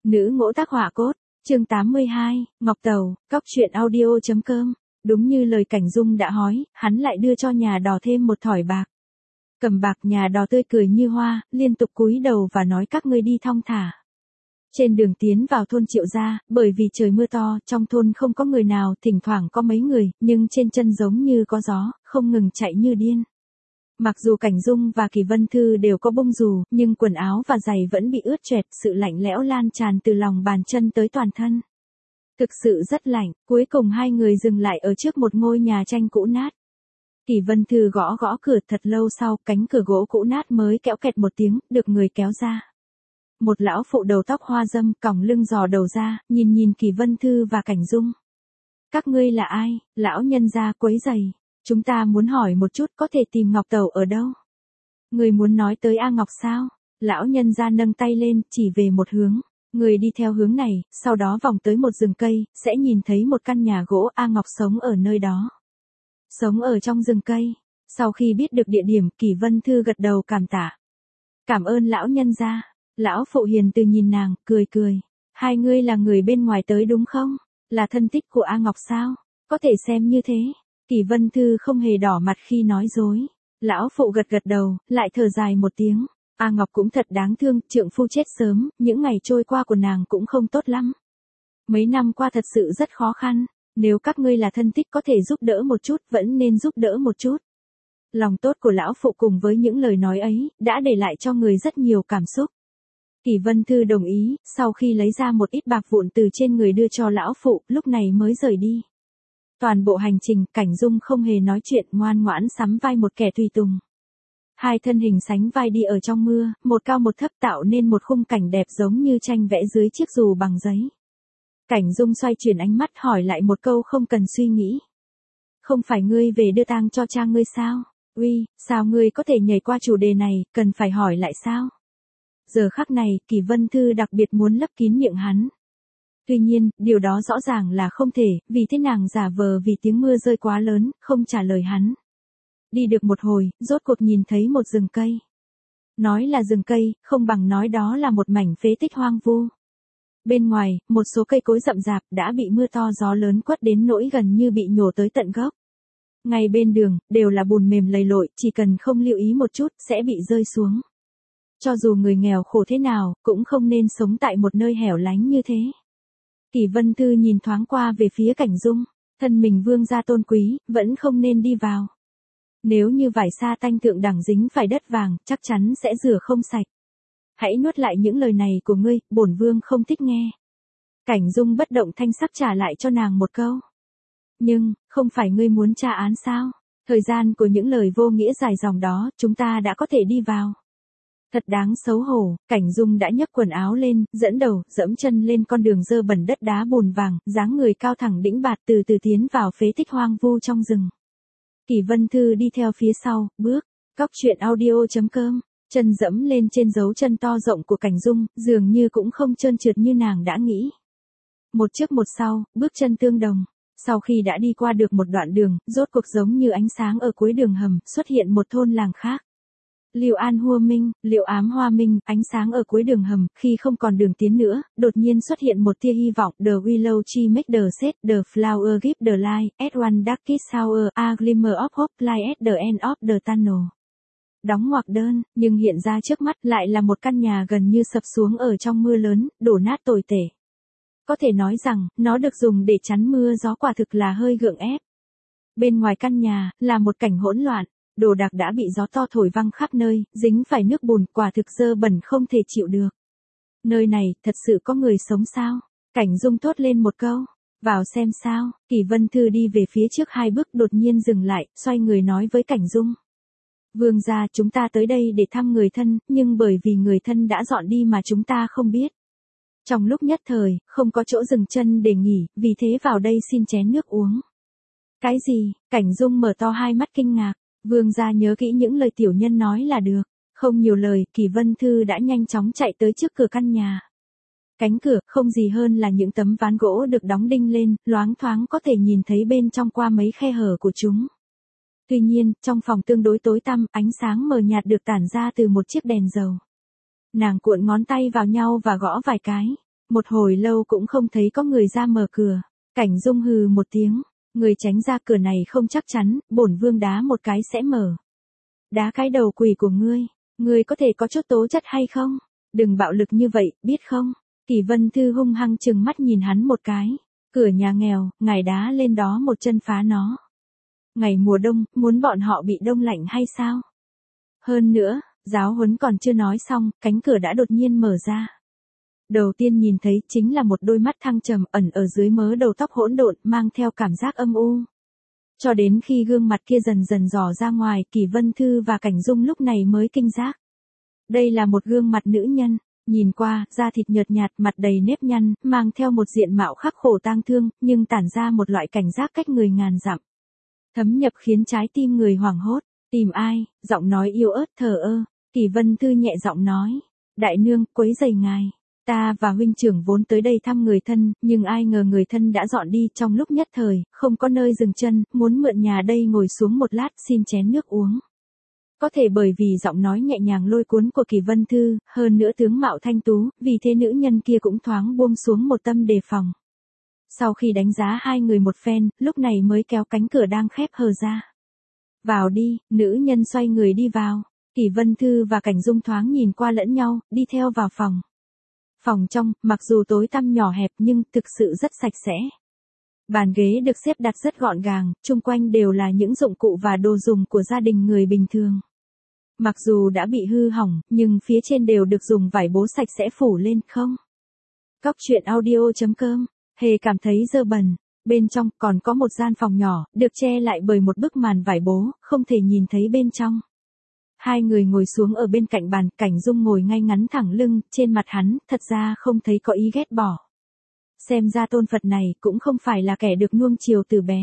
Nữ ngỗ tác họa cốt, chương 82, Ngọc Tầu, cóc truyện audio.com. Đúng như lời Cảnh Dung đã nói, hắn lại đưa cho nhà đò thêm một thỏi bạc. Cầm bạc, nhà đò tươi cười như hoa, liên tục cúi đầu và nói các ngươi đi thong thả. Trên đường tiến vào thôn Triệu Gia, bởi vì trời mưa to, trong thôn không có người nào, thỉnh thoảng có mấy người, nhưng trên chân giống như có gió, không ngừng chạy như điên. Mặc dù Cảnh Dung và Kỳ Vân Thư đều có bông dù, nhưng quần áo và giày vẫn bị ướt choẹt, sự lạnh lẽo lan tràn từ lòng bàn chân tới toàn thân. Thực sự rất lạnh, cuối cùng hai người dừng lại ở trước một ngôi nhà tranh cũ nát. Kỳ Vân Thư gõ gõ cửa, thật lâu sau, cánh cửa gỗ cũ nát mới kéo kẹt một tiếng, được người kéo ra. Một lão phụ đầu tóc hoa râm, còng lưng dò đầu ra, nhìn Kỳ Vân Thư và Cảnh Dung. Các ngươi là ai? Lão nhân gia quấy rầy. Chúng ta muốn hỏi một chút, có thể tìm Ngọc Tầu ở đâu? Người muốn nói tới A Ngọc sao? Lão nhân gia nâng tay lên, chỉ về một hướng. Người đi theo hướng này, sau đó vòng tới một rừng cây, sẽ nhìn thấy một căn nhà gỗ. A Ngọc sống ở nơi đó. Sống ở trong rừng cây. Sau khi biết được địa điểm, Kỳ Vân Thư gật đầu cảm tạ. Cảm ơn lão nhân gia. Lão phụ hiền từ nhìn nàng, cười cười. Hai ngươi là người bên ngoài tới đúng không? Là thân tích của A Ngọc sao? Có thể xem như thế. Kỳ Vân Thư không hề đỏ mặt khi nói dối. Lão phụ gật gật đầu, lại thở dài một tiếng. A Ngọc cũng thật đáng thương, trượng phu chết sớm, những ngày trôi qua của nàng cũng không tốt lắm. Mấy năm qua thật sự rất khó khăn, nếu các ngươi là thân thích có thể giúp đỡ một chút, vẫn nên giúp đỡ một chút. Lòng tốt của lão phụ cùng với những lời nói ấy, đã để lại cho người rất nhiều cảm xúc. Kỳ Vân Thư đồng ý, sau khi lấy ra một ít bạc vụn từ trên người đưa cho lão phụ, lúc này mới rời đi. Toàn bộ hành trình, Cảnh Dung không hề nói chuyện, ngoan ngoãn sắm vai một kẻ tùy tùng. Hai thân hình sánh vai đi ở trong mưa, một cao một thấp tạo nên một khung cảnh đẹp giống như tranh vẽ dưới chiếc dù bằng giấy. Cảnh Dung xoay chuyển ánh mắt hỏi lại một câu không cần suy nghĩ. Không phải ngươi về đưa tang cho cha ngươi sao? Uy, sao ngươi có thể nhảy qua chủ đề này, cần phải hỏi lại sao? Giờ khắc này, Kỳ Vân Thư đặc biệt muốn lấp kín miệng hắn. Tuy nhiên, điều đó rõ ràng là không thể, vì thế nàng giả vờ vì tiếng mưa rơi quá lớn, không trả lời hắn. Đi được một hồi, rốt cuộc nhìn thấy một rừng cây. Nói là rừng cây, không bằng nói đó là một mảnh phế tích hoang vu. Bên ngoài, một số cây cối rậm rạp đã bị mưa to gió lớn quất đến nỗi gần như bị nhổ tới tận gốc. Ngay bên đường, đều là bùn mềm lầy lội, chỉ cần không lưu ý một chút, sẽ bị rơi xuống. Cho dù người nghèo khổ thế nào, cũng không nên sống tại một nơi hẻo lánh như thế. Kỳ Vân Thư nhìn thoáng qua về phía Cảnh Dung, thân mình vương gia tôn quý, vẫn không nên đi vào. Nếu như vải sa tanh thượng đẳng dính phải đất vàng, chắc chắn sẽ rửa không sạch. Hãy nuốt lại những lời này của ngươi, bổn vương không thích nghe. Cảnh Dung bất động thanh sắc trả lại cho nàng một câu. Nhưng, không phải ngươi muốn tra án sao? Thời gian của những lời vô nghĩa dài dòng đó, chúng ta đã có thể đi vào. Thật đáng xấu hổ, Cảnh Dung đã nhấc quần áo lên, dẫn đầu, dẫm chân lên con đường dơ bẩn đất đá bùn vàng, dáng người cao thẳng đĩnh bạt từ từ tiến vào phế tích hoang vu trong rừng. Kỳ Vân Thư đi theo phía sau, bước, cóc truyện audio.com, chân dẫm lên trên dấu chân to rộng của Cảnh Dung, dường như cũng không trơn trượt như nàng đã nghĩ. Một trước một sau, bước chân tương đồng. Sau khi đã đi qua được một đoạn đường, rốt cuộc giống như ánh sáng ở cuối đường hầm, xuất hiện một thôn làng khác. Liệu An Hua Minh, Liệu Ám Hoa Minh, ánh sáng ở cuối đường hầm, khi không còn đường tiến nữa, đột nhiên xuất hiện một tia hy vọng. The willow tree make the set, the flower give the light, at one darkest hour, a glimmer of hope light at the end of the tunnel. Đóng ngoặc đơn, nhưng hiện ra trước mắt lại là một căn nhà gần như sập xuống ở trong mưa lớn, đổ nát tồi tệ. Có thể nói rằng, nó được dùng để chắn mưa gió, quả thực là hơi gượng ép. Bên ngoài căn nhà, là một cảnh hỗn loạn. Đồ đạc đã bị gió to thổi văng khắp nơi, dính phải nước bùn, quả thực dơ bẩn không thể chịu được. Nơi này, thật sự có người sống sao? Cảnh Dung thốt lên một câu. Vào xem sao? Kỳ Vân Thư đi về phía trước hai bước, đột nhiên dừng lại, xoay người nói với Cảnh Dung. Vương gia, chúng ta tới đây để thăm người thân, nhưng bởi vì người thân đã dọn đi mà chúng ta không biết. Trong lúc nhất thời, không có chỗ dừng chân để nghỉ, vì thế vào đây xin chén nước uống. Cái gì? Cảnh Dung mở to hai mắt kinh ngạc. Vương gia nhớ kỹ những lời tiểu nhân nói là được. Không nhiều lời, Kỳ Vân Thư đã nhanh chóng chạy tới trước cửa căn nhà. Cánh cửa, không gì hơn là những tấm ván gỗ được đóng đinh lên, loáng thoáng có thể nhìn thấy bên trong qua mấy khe hở của chúng. Tuy nhiên, trong phòng tương đối tối tăm, ánh sáng mờ nhạt được tản ra từ một chiếc đèn dầu. Nàng cuộn ngón tay vào nhau và gõ vài cái. Một hồi lâu cũng không thấy có người ra mở cửa. Cảnh Dung hừ một tiếng, người tránh ra cửa này không chắc chắn, bổn vương đá một cái sẽ mở. Đá cái đầu quỷ của ngươi có thể có chút tố chất hay không? Đừng bạo lực như vậy, biết không? Kỷ Vân Thư hung hăng trừng mắt nhìn hắn một cái. Cửa nhà nghèo, ngài đá lên đó một chân phá nó. Ngày mùa đông, muốn bọn họ bị đông lạnh hay sao? Hơn nữa, giáo huấn còn chưa nói xong, cánh cửa đã đột nhiên mở ra. Đầu tiên nhìn thấy chính là một đôi mắt thăng trầm ẩn ở dưới mớ đầu tóc hỗn độn mang theo cảm giác âm u. Cho đến khi gương mặt kia dần dần dò ra ngoài, Kỷ Vân Thư và Cảnh Dung lúc này mới kinh giác. Đây là một gương mặt nữ nhân, nhìn qua, da thịt nhợt nhạt, mặt đầy nếp nhăn, mang theo một diện mạo khắc khổ tang thương, nhưng tản ra một loại cảnh giác cách người ngàn dặm. Thấm nhập khiến trái tim người hoảng hốt. Tìm ai? Giọng nói yếu ớt thờ ơ. Kỷ Vân Thư nhẹ giọng nói. Đại nương, quấy rầy ngài. Ta và huynh trưởng vốn tới đây thăm người thân, nhưng ai ngờ người thân đã dọn đi trong lúc nhất thời, không có nơi dừng chân, muốn mượn nhà đây ngồi xuống một lát xin chén nước uống. Có thể bởi vì giọng nói nhẹ nhàng lôi cuốn của Kỷ Vân Thư, hơn nữa tướng mạo thanh tú, vì thế nữ nhân kia cũng thoáng buông xuống một tâm đề phòng. Sau khi đánh giá hai người một phen, lúc này mới kéo cánh cửa đang khép hờ ra. Vào đi, nữ nhân xoay người đi vào. Kỷ Vân Thư và Cảnh Dung thoáng nhìn qua lẫn nhau, đi theo vào phòng. Phòng trong, mặc dù tối tăm nhỏ hẹp nhưng thực sự rất sạch sẽ. Bàn ghế được xếp đặt rất gọn gàng, chung quanh đều là những dụng cụ và đồ dùng của gia đình người bình thường. Mặc dù đã bị hư hỏng, nhưng phía trên đều được dùng vải bố sạch sẽ phủ lên không. Cóc truyện audio.com, hề cảm thấy dơ bẩn. Bên trong còn có một gian phòng nhỏ, được che lại bởi một bức màn vải bố, không thể nhìn thấy bên trong. Hai người ngồi xuống ở bên cạnh bàn, Cảnh Dung ngồi ngay ngắn thẳng lưng, trên mặt hắn, thật ra không thấy có ý ghét bỏ. Xem ra tôn Phật này cũng không phải là kẻ được nuông chiều từ bé.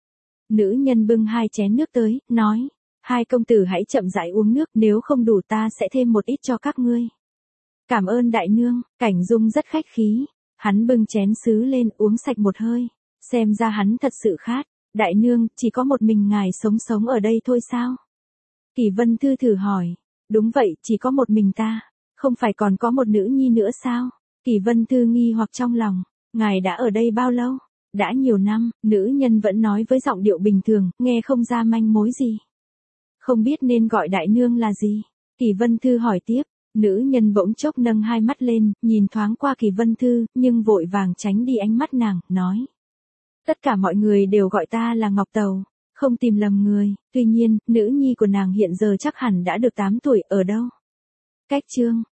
Nữ nhân bưng hai chén nước tới, nói, hai công tử hãy chậm rãi uống nước, nếu không đủ ta sẽ thêm một ít cho các ngươi. Cảm ơn đại nương. Cảnh Dung rất khách khí, hắn bưng chén sứ lên uống sạch một hơi. Xem ra hắn thật sự khát. Đại nương, chỉ có một mình ngài sống ở đây thôi sao? Kỷ Vân Thư thử hỏi. Đúng vậy, chỉ có một mình ta. Không phải còn có một nữ nhi nữa sao? Kỷ Vân Thư nghi hoặc trong lòng. Ngài đã ở đây bao lâu? Đã nhiều năm. Nữ nhân vẫn nói với giọng điệu bình thường, nghe không ra manh mối gì. Không biết nên gọi đại nương là gì? Kỷ Vân Thư hỏi tiếp. Nữ nhân bỗng chốc nâng hai mắt lên, nhìn thoáng qua Kỷ Vân Thư, nhưng vội vàng tránh đi ánh mắt nàng, nói. Tất cả mọi người đều gọi ta là Ngọc Tầu, không tìm lầm người, tuy nhiên, nữ nhi của nàng hiện giờ chắc hẳn đã được 8 tuổi, ở đâu? Cách chương.